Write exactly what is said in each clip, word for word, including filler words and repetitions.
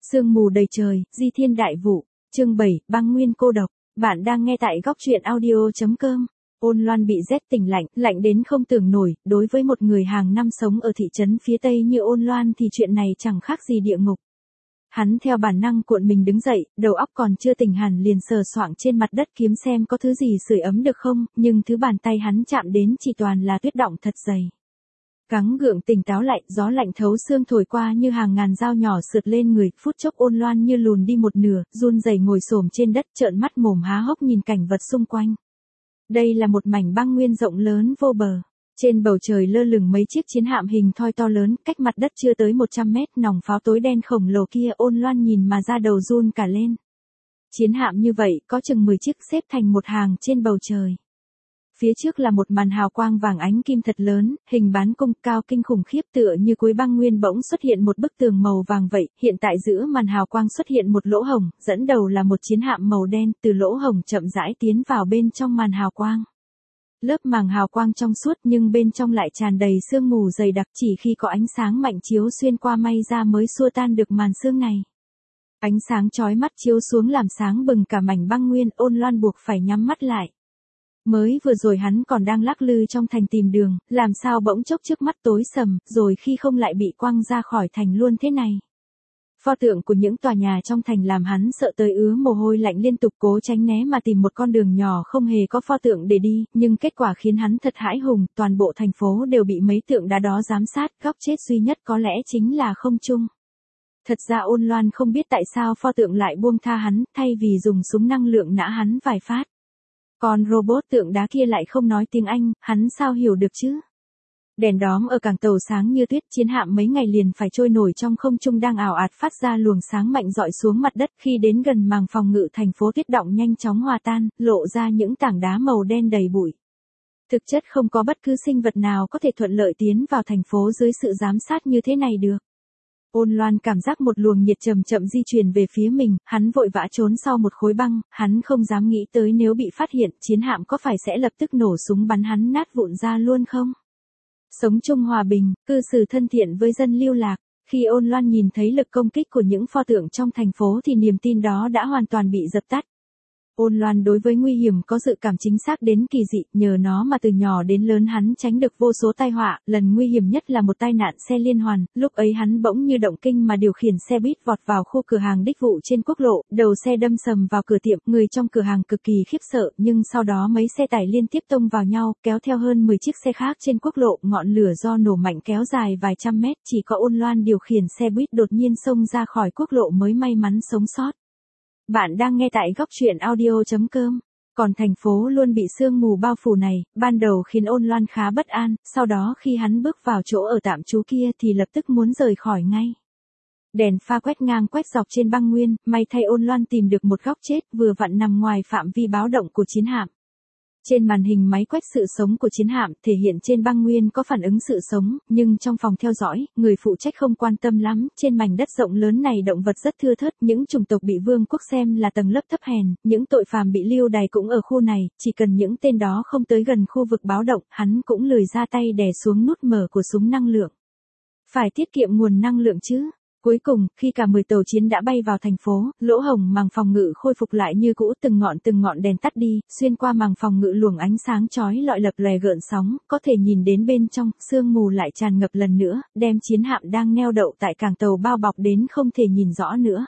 Sương mù đầy trời, di thiên đại vụ, chương bảy, băng nguyên cô độc. Bạn đang nghe tại góc truyện audio chấm com. Ôn Loan bị rét tỉnh lạnh, lạnh đến không tưởng nổi, đối với một người hàng năm sống ở thị trấn phía Tây như Ôn Loan thì chuyện này chẳng khác gì địa ngục. Hắn theo bản năng cuộn mình đứng dậy, đầu óc còn chưa tỉnh hẳn liền sờ soạng trên mặt đất kiếm xem có thứ gì sưởi ấm được không, nhưng thứ bàn tay hắn chạm đến chỉ toàn là tuyết đọng thật dày. Gắng gượng tỉnh táo lại, gió lạnh thấu xương thổi qua như hàng ngàn dao nhỏ sượt lên người, phút chốc Ôn Loan như lùn đi một nửa, run rẩy ngồi xổm trên đất, trợn mắt mồm há hốc nhìn cảnh vật xung quanh. Đây là một mảnh băng nguyên rộng lớn vô bờ. Trên bầu trời lơ lửng mấy chiếc chiến hạm hình thoi to lớn, cách mặt đất chưa tới một trăm mét, nòng pháo tối đen khổng lồ kia Ôn Loan nhìn mà da đầu run cả lên. Chiến hạm như vậy, có chừng mười chiếc xếp thành một hàng trên bầu trời. Phía trước là một màn hào quang vàng ánh kim thật lớn, hình bán cung cao kinh khủng khiếp tựa như cuối băng nguyên bỗng xuất hiện một bức tường màu vàng vậy, hiện tại giữa màn hào quang xuất hiện một lỗ hổng, dẫn đầu là một chiến hạm màu đen, từ lỗ hổng chậm rãi tiến vào bên trong màn hào quang. Lớp màng hào quang trong suốt nhưng bên trong lại tràn đầy sương mù dày đặc, chỉ khi có ánh sáng mạnh chiếu xuyên qua may ra mới xua tan được màn sương này. Ánh sáng chói mắt chiếu xuống làm sáng bừng cả mảnh băng nguyên, Ôn Loan buộc phải nhắm mắt lại. Mới vừa rồi hắn còn đang lắc lư trong thành tìm đường, làm sao bỗng chốc trước mắt tối sầm, rồi khi không lại bị quăng ra khỏi thành luôn thế này. Pho tượng của những tòa nhà trong thành làm hắn sợ tới ứa mồ hôi lạnh liên tục, cố tránh né mà tìm một con đường nhỏ không hề có pho tượng để đi, nhưng kết quả khiến hắn thật hãi hùng, toàn bộ thành phố đều bị mấy tượng đá đó giám sát, góc chết duy nhất có lẽ chính là không trung. Thật ra Ôn Loan không biết tại sao pho tượng lại buông tha hắn, thay vì dùng súng năng lượng nã hắn vài phát. Còn robot tượng đá kia lại không nói tiếng Anh, hắn sao hiểu được chứ? Đèn đóm ở cảng tàu sáng như tuyết, chiến hạm mấy ngày liền phải trôi nổi trong không trung đang ảo ạt phát ra luồng sáng mạnh rọi xuống mặt đất, khi đến gần màng phòng ngự thành phố tuyết động nhanh chóng hòa tan, lộ ra những tảng đá màu đen đầy bụi. Thực chất không có bất cứ sinh vật nào có thể thuận lợi tiến vào thành phố dưới sự giám sát như thế này được. Ôn Loan cảm giác một luồng nhiệt chậm chậm di chuyển về phía mình, hắn vội vã trốn sau một khối băng, hắn không dám nghĩ tới nếu bị phát hiện, chiến hạm có phải sẽ lập tức nổ súng bắn hắn nát vụn ra luôn không? Sống chung hòa bình, cư xử thân thiện với dân lưu lạc. Khi Ôn Loan nhìn thấy lực công kích của những pho tượng trong thành phố thì niềm tin đó đã hoàn toàn bị dập tắt. Ôn Loan đối với nguy hiểm có dự cảm chính xác đến kỳ dị, nhờ nó mà từ nhỏ đến lớn hắn tránh được vô số tai họa, lần nguy hiểm nhất là một tai nạn xe liên hoàn, lúc ấy hắn bỗng như động kinh mà điều khiển xe buýt vọt vào khu cửa hàng đích vụ trên quốc lộ, đầu xe đâm sầm vào cửa tiệm, người trong cửa hàng cực kỳ khiếp sợ, nhưng sau đó mấy xe tải liên tiếp tông vào nhau, kéo theo hơn mười chiếc xe khác trên quốc lộ, ngọn lửa do nổ mạnh kéo dài vài trăm mét, chỉ có Ôn Loan điều khiển xe buýt đột nhiên xông ra khỏi quốc lộ mới may mắn sống sót. Bạn đang nghe tại góc truyện audio chấm com. Còn thành phố luôn bị sương mù bao phủ này, ban đầu khiến Ôn Loan khá bất an, sau đó khi hắn bước vào chỗ ở tạm trú kia thì lập tức muốn rời khỏi ngay. Đèn pha quét ngang quét dọc trên băng nguyên, may thay Ôn Loan tìm được một góc chết vừa vặn nằm ngoài phạm vi báo động của chiến hạm. Trên màn hình máy quét sự sống của chiến hạm thể hiện trên băng nguyên có phản ứng sự sống, nhưng trong phòng theo dõi, người phụ trách không quan tâm lắm, trên mảnh đất rộng lớn này động vật rất thưa thớt, những chủng tộc bị vương quốc xem là tầng lớp thấp hèn, những tội phàm bị lưu đày cũng ở khu này, chỉ cần những tên đó không tới gần khu vực báo động, hắn cũng lười ra tay đè xuống nút mở của súng năng lượng. Phải tiết kiệm nguồn năng lượng chứ. Cuối cùng, khi cả mười tàu chiến đã bay vào thành phố, lỗ hổng màng phòng ngự khôi phục lại như cũ, từng ngọn từng ngọn đèn tắt đi, xuyên qua màng phòng ngự luồng ánh sáng chói lọi lập lòe gợn sóng, có thể nhìn đến bên trong, sương mù lại tràn ngập lần nữa, đem chiến hạm đang neo đậu tại cảng tàu bao bọc đến không thể nhìn rõ nữa.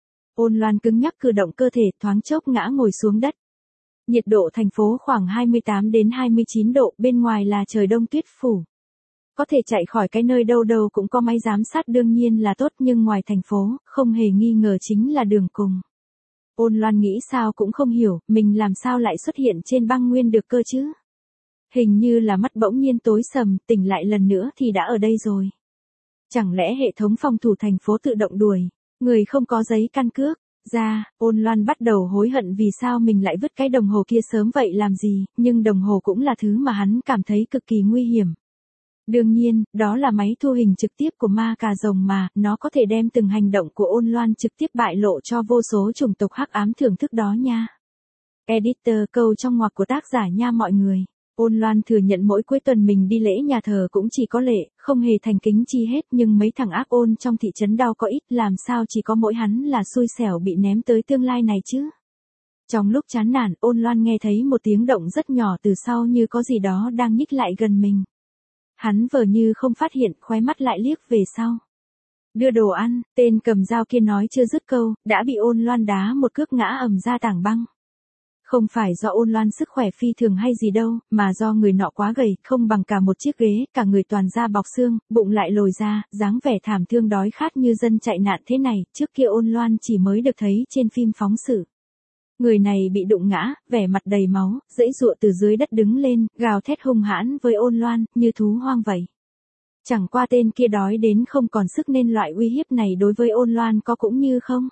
Ôn Loan cứng nhắc cử động cơ thể, thoáng chốc ngã ngồi xuống đất. Nhiệt độ thành phố khoảng hai mươi tám đến hai mươi chín độ, bên ngoài là trời đông tuyết phủ. Có thể chạy khỏi cái nơi đâu đâu cũng có máy giám sát đương nhiên là tốt, nhưng ngoài thành phố, không hề nghi ngờ chính là đường cùng. Ôn Loan nghĩ sao cũng không hiểu, mình làm sao lại xuất hiện trên băng nguyên được cơ chứ? Hình như là mắt bỗng nhiên tối sầm, tỉnh lại lần nữa thì đã ở đây rồi. Chẳng lẽ hệ thống phòng thủ thành phố tự động đuổi, người không có giấy căn cước? Ra, Ôn Loan bắt đầu hối hận vì sao mình lại vứt cái đồng hồ kia sớm vậy làm gì, nhưng đồng hồ cũng là thứ mà hắn cảm thấy cực kỳ nguy hiểm. Đương nhiên, đó là máy thu hình trực tiếp của ma cà rồng mà, nó có thể đem từng hành động của Ôn Loan trực tiếp bại lộ cho vô số chủng tộc hắc ám thưởng thức đó nha. Editor câu trong ngoặc của tác giả nha mọi người. Ôn Loan thừa nhận mỗi cuối tuần mình đi lễ nhà thờ cũng chỉ có lệ, không hề thành kính chi hết, nhưng mấy thằng ác ôn trong thị trấn đau có ít, làm sao chỉ có mỗi hắn là xui xẻo bị ném tới tương lai này chứ. Trong lúc chán nản, Ôn Loan nghe thấy một tiếng động rất nhỏ từ sau như có gì đó đang nhích lại gần mình. Hắn vờ như không phát hiện, khóe mắt lại liếc về sau. Đưa đồ ăn, tên cầm dao kia nói chưa dứt câu, đã bị Ôn Loan đá một cước ngã ầm ra tảng băng. Không phải do Ôn Loan sức khỏe phi thường hay gì đâu, mà do người nọ quá gầy, không bằng cả một chiếc ghế, cả người toàn da bọc xương, bụng lại lồi ra, dáng vẻ thảm thương đói khát như dân chạy nạn thế này, trước kia Ôn Loan chỉ mới được thấy trên phim phóng sự. Người này bị đụng ngã, vẻ mặt đầy máu, giãy giụa từ dưới đất đứng lên, gào thét hung hãn với Ôn Loan, như thú hoang vậy. Chẳng qua tên kia đói đến không còn sức nên loại uy hiếp này đối với Ôn Loan có cũng như không.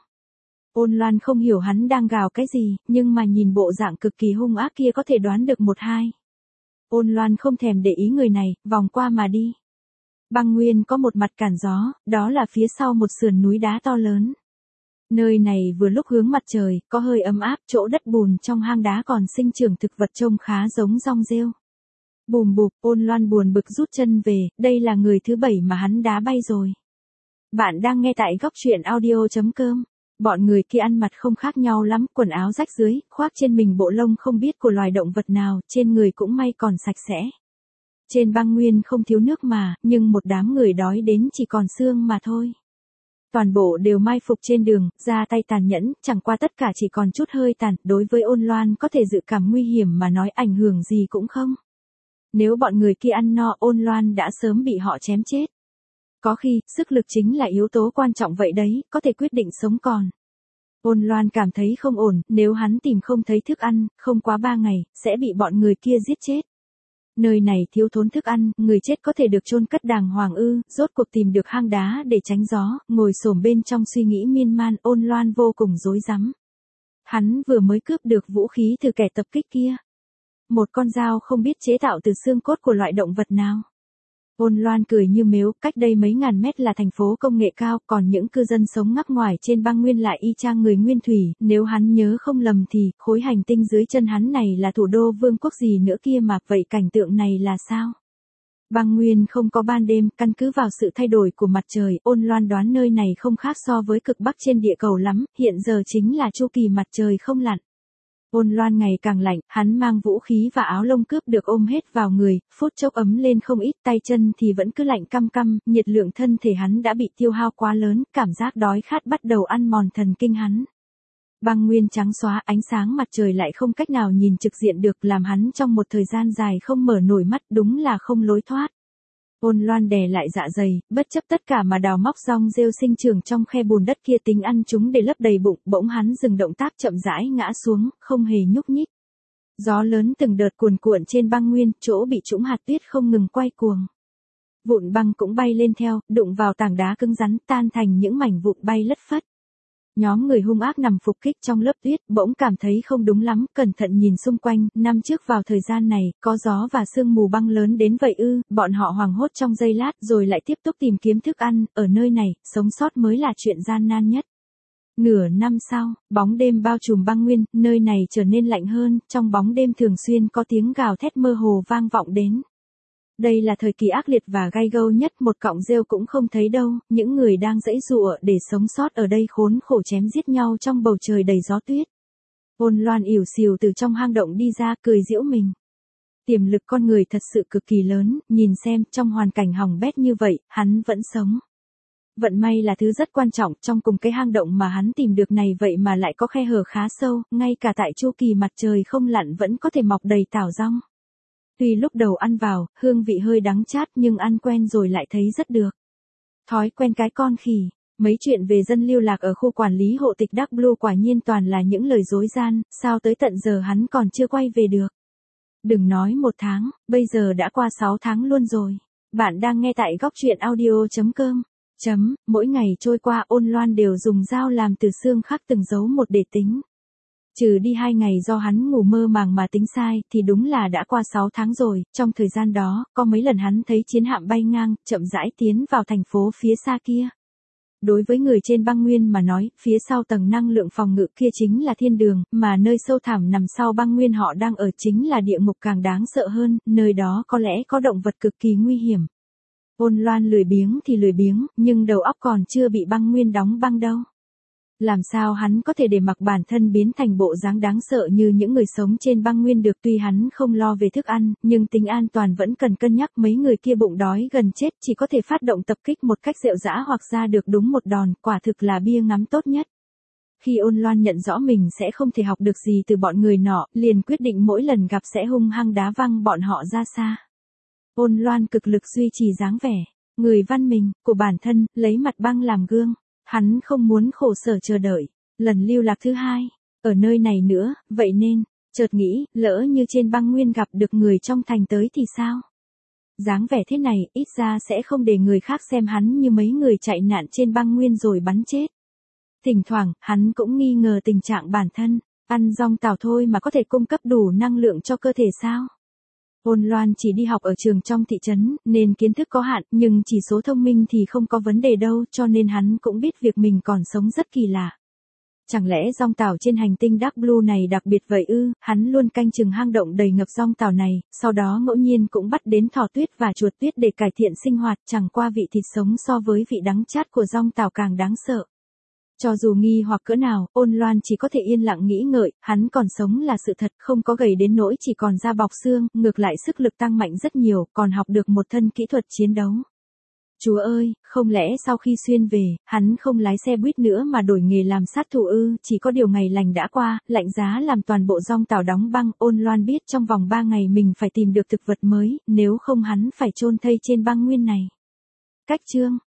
Ôn Loan không hiểu hắn đang gào cái gì, nhưng mà nhìn bộ dạng cực kỳ hung ác kia có thể đoán được một hai. Ôn Loan không thèm để ý người này, vòng qua mà đi. Băng Nguyên có một mặt cản gió, đó là phía sau một sườn núi đá to lớn. Nơi này vừa lúc hướng mặt trời, có hơi ấm áp, chỗ đất bùn trong hang đá còn sinh trưởng thực vật trông khá giống rong rêu. Bùm bụp, Ôn Loan buồn bực rút chân về, đây là người thứ bảy mà hắn đá bay rồi. Bạn đang nghe tại góc truyện audio chấm com. Bọn người kia ăn mặc không khác nhau lắm, quần áo rách dưới, khoác trên mình bộ lông không biết của loài động vật nào, trên người cũng may còn sạch sẽ. Trên băng nguyên không thiếu nước mà, nhưng một đám người đói đến chỉ còn xương mà thôi. Toàn bộ đều mai phục trên đường, ra tay tàn nhẫn, chẳng qua tất cả chỉ còn chút hơi tàn, đối với Ôn Loan có thể dự cảm nguy hiểm mà nói ảnh hưởng gì cũng không. Nếu bọn người kia ăn no, Ôn Loan đã sớm bị họ chém chết. Có khi, sức lực chính là yếu tố quan trọng vậy đấy, có thể quyết định sống còn. Ôn Loan cảm thấy không ổn, nếu hắn tìm không thấy thức ăn, không quá ba ngày, sẽ bị bọn người kia giết chết. Nơi này thiếu thốn thức ăn, người chết có thể được chôn cất đàng hoàng ư, rốt cuộc tìm được hang đá để tránh gió, ngồi xổm bên trong suy nghĩ miên man, Ôn Loan vô cùng rối rắm. Hắn vừa mới cướp được vũ khí từ kẻ tập kích kia. Một con dao không biết chế tạo từ xương cốt của loại động vật nào. Ôn Loan cười như mếu, cách đây mấy ngàn mét là thành phố công nghệ cao, còn những cư dân sống ngắc ngoài trên băng nguyên lại y chang người nguyên thủy, nếu hắn nhớ không lầm thì, khối hành tinh dưới chân hắn này là thủ đô vương quốc gì nữa kia mà, vậy cảnh tượng này là sao? Băng nguyên không có ban đêm, căn cứ vào sự thay đổi của mặt trời, Ôn Loan đoán nơi này không khác so với cực bắc trên địa cầu lắm, hiện giờ chính là chu kỳ mặt trời không lặn. Ôn Loan ngày càng lạnh, hắn mang vũ khí và áo lông cướp được ôm hết vào người, phút chốc ấm lên không ít, tay chân thì vẫn cứ lạnh căm căm, nhiệt lượng thân thể hắn đã bị tiêu hao quá lớn, cảm giác đói khát bắt đầu ăn mòn thần kinh hắn. Băng nguyên trắng xóa, ánh sáng mặt trời lại không cách nào nhìn trực diện được, làm hắn trong một thời gian dài không mở nổi mắt, đúng là không lối thoát. Ôn Loan đè lại dạ dày, bất chấp tất cả mà đào móc rong rêu sinh trưởng trong khe bùn đất kia tính ăn chúng để lấp đầy bụng, bỗng hắn dừng động tác chậm rãi ngã xuống, không hề nhúc nhích. Gió lớn từng đợt cuồn cuộn trên băng nguyên, chỗ bị trũng hạt tuyết không ngừng quay cuồng. Vụn băng cũng bay lên theo, đụng vào tảng đá cứng rắn, tan thành những mảnh vụn bay lất phất. Nhóm người hung ác nằm phục kích trong lớp tuyết, bỗng cảm thấy không đúng lắm, cẩn thận nhìn xung quanh, năm trước vào thời gian này, có gió và sương mù băng lớn đến vậy ư, bọn họ hoảng hốt trong giây lát rồi lại tiếp tục tìm kiếm thức ăn, ở nơi này, sống sót mới là chuyện gian nan nhất. Nửa năm sau, bóng đêm bao trùm băng nguyên, nơi này trở nên lạnh hơn, trong bóng đêm thường xuyên có tiếng gào thét mơ hồ vang vọng đến. Đây là thời kỳ ác liệt và gay gâu nhất, một cọng rêu cũng không thấy đâu, những người đang giãy giụa để sống sót ở đây khốn khổ chém giết nhau trong bầu trời đầy gió tuyết. Ôn Loan ỉu xìu từ trong hang động đi ra, cười giễu mình. Tiềm lực con người thật sự cực kỳ lớn, nhìn xem, trong hoàn cảnh hỏng bét như vậy, hắn vẫn sống. Vận may là thứ rất quan trọng, trong cùng cái hang động mà hắn tìm được này vậy mà lại có khe hở khá sâu, ngay cả tại chu kỳ mặt trời không lặn vẫn có thể mọc đầy tảo rong. Tuy lúc đầu ăn vào, hương vị hơi đắng chát nhưng ăn quen rồi lại thấy rất được. Thói quen cái con khỉ, mấy chuyện về dân lưu lạc ở khu quản lý hộ tịch Dark Blue quả nhiên toàn là những lời dối gian, sao tới tận giờ hắn còn chưa quay về được. Đừng nói một tháng, bây giờ đã qua sáu tháng luôn rồi. Bạn đang nghe tại góc truyện audio chấm com. Chấm, mỗi ngày trôi qua Ôn Loan đều dùng dao làm từ xương khắc từng dấu một để tính. Trừ đi hai ngày do hắn ngủ mơ màng mà tính sai, thì đúng là đã qua sáu tháng rồi, trong thời gian đó, có mấy lần hắn thấy chiến hạm bay ngang, chậm rãi tiến vào thành phố phía xa kia. Đối với người trên băng nguyên mà nói, phía sau tầng năng lượng phòng ngự kia chính là thiên đường, mà nơi sâu thẳm nằm sau băng nguyên họ đang ở chính là địa ngục càng đáng sợ hơn, nơi đó có lẽ có động vật cực kỳ nguy hiểm. Ôn Loan lười biếng thì lười biếng, nhưng đầu óc còn chưa bị băng nguyên đóng băng đâu. Làm sao hắn có thể để mặc bản thân biến thành bộ dáng đáng sợ như những người sống trên băng nguyên được, tuy hắn không lo về thức ăn, nhưng tính an toàn vẫn cần cân nhắc, mấy người kia bụng đói gần chết chỉ có thể phát động tập kích một cách rệu rã hoặc ra được đúng một đòn, quả thực là bia ngắm tốt nhất. Khi Ôn Loan nhận rõ mình sẽ không thể học được gì từ bọn người nọ, liền quyết định mỗi lần gặp sẽ hung hăng đá văng bọn họ ra xa. Ôn Loan cực lực duy trì dáng vẻ người văn minh của bản thân, lấy mặt băng làm gương. Hắn không muốn khổ sở chờ đợi lần lưu lạc thứ hai ở nơi này nữa, vậy nên, chợt nghĩ, lỡ như trên băng nguyên gặp được người trong thành tới thì sao? Dáng vẻ thế này, ít ra sẽ không để người khác xem hắn như mấy người chạy nạn trên băng nguyên rồi bắn chết. Thỉnh thoảng, hắn cũng nghi ngờ tình trạng bản thân, ăn rong tảo thôi mà có thể cung cấp đủ năng lượng cho cơ thể sao? Ôn Loan chỉ đi học ở trường trong thị trấn, nên kiến thức có hạn, nhưng chỉ số thông minh thì không có vấn đề đâu, cho nên hắn cũng biết việc mình còn sống rất kỳ lạ. Chẳng lẽ rong tảo trên hành tinh Dark Blue này đặc biệt vậy ư? Hắn luôn canh chừng hang động đầy ngập rong tảo này, sau đó ngẫu nhiên cũng bắt đến thỏ tuyết và chuột tuyết để cải thiện sinh hoạt, chẳng qua vị thịt sống so với vị đắng chát của rong tảo càng đáng sợ. Cho dù nghi hoặc cỡ nào, Ôn Loan chỉ có thể yên lặng nghĩ ngợi, hắn còn sống là sự thật, không có gầy đến nỗi chỉ còn da bọc xương, ngược lại sức lực tăng mạnh rất nhiều, còn học được một thân kỹ thuật chiến đấu. Chúa ơi, không lẽ sau khi xuyên về, hắn không lái xe buýt nữa mà đổi nghề làm sát thủ ư? Chỉ có điều ngày lành đã qua, lạnh giá làm toàn bộ rong tảo đóng băng. Ôn Loan biết trong vòng ba ngày mình phải tìm được thực vật mới, nếu không hắn phải chôn thây trên băng nguyên này. Cách chương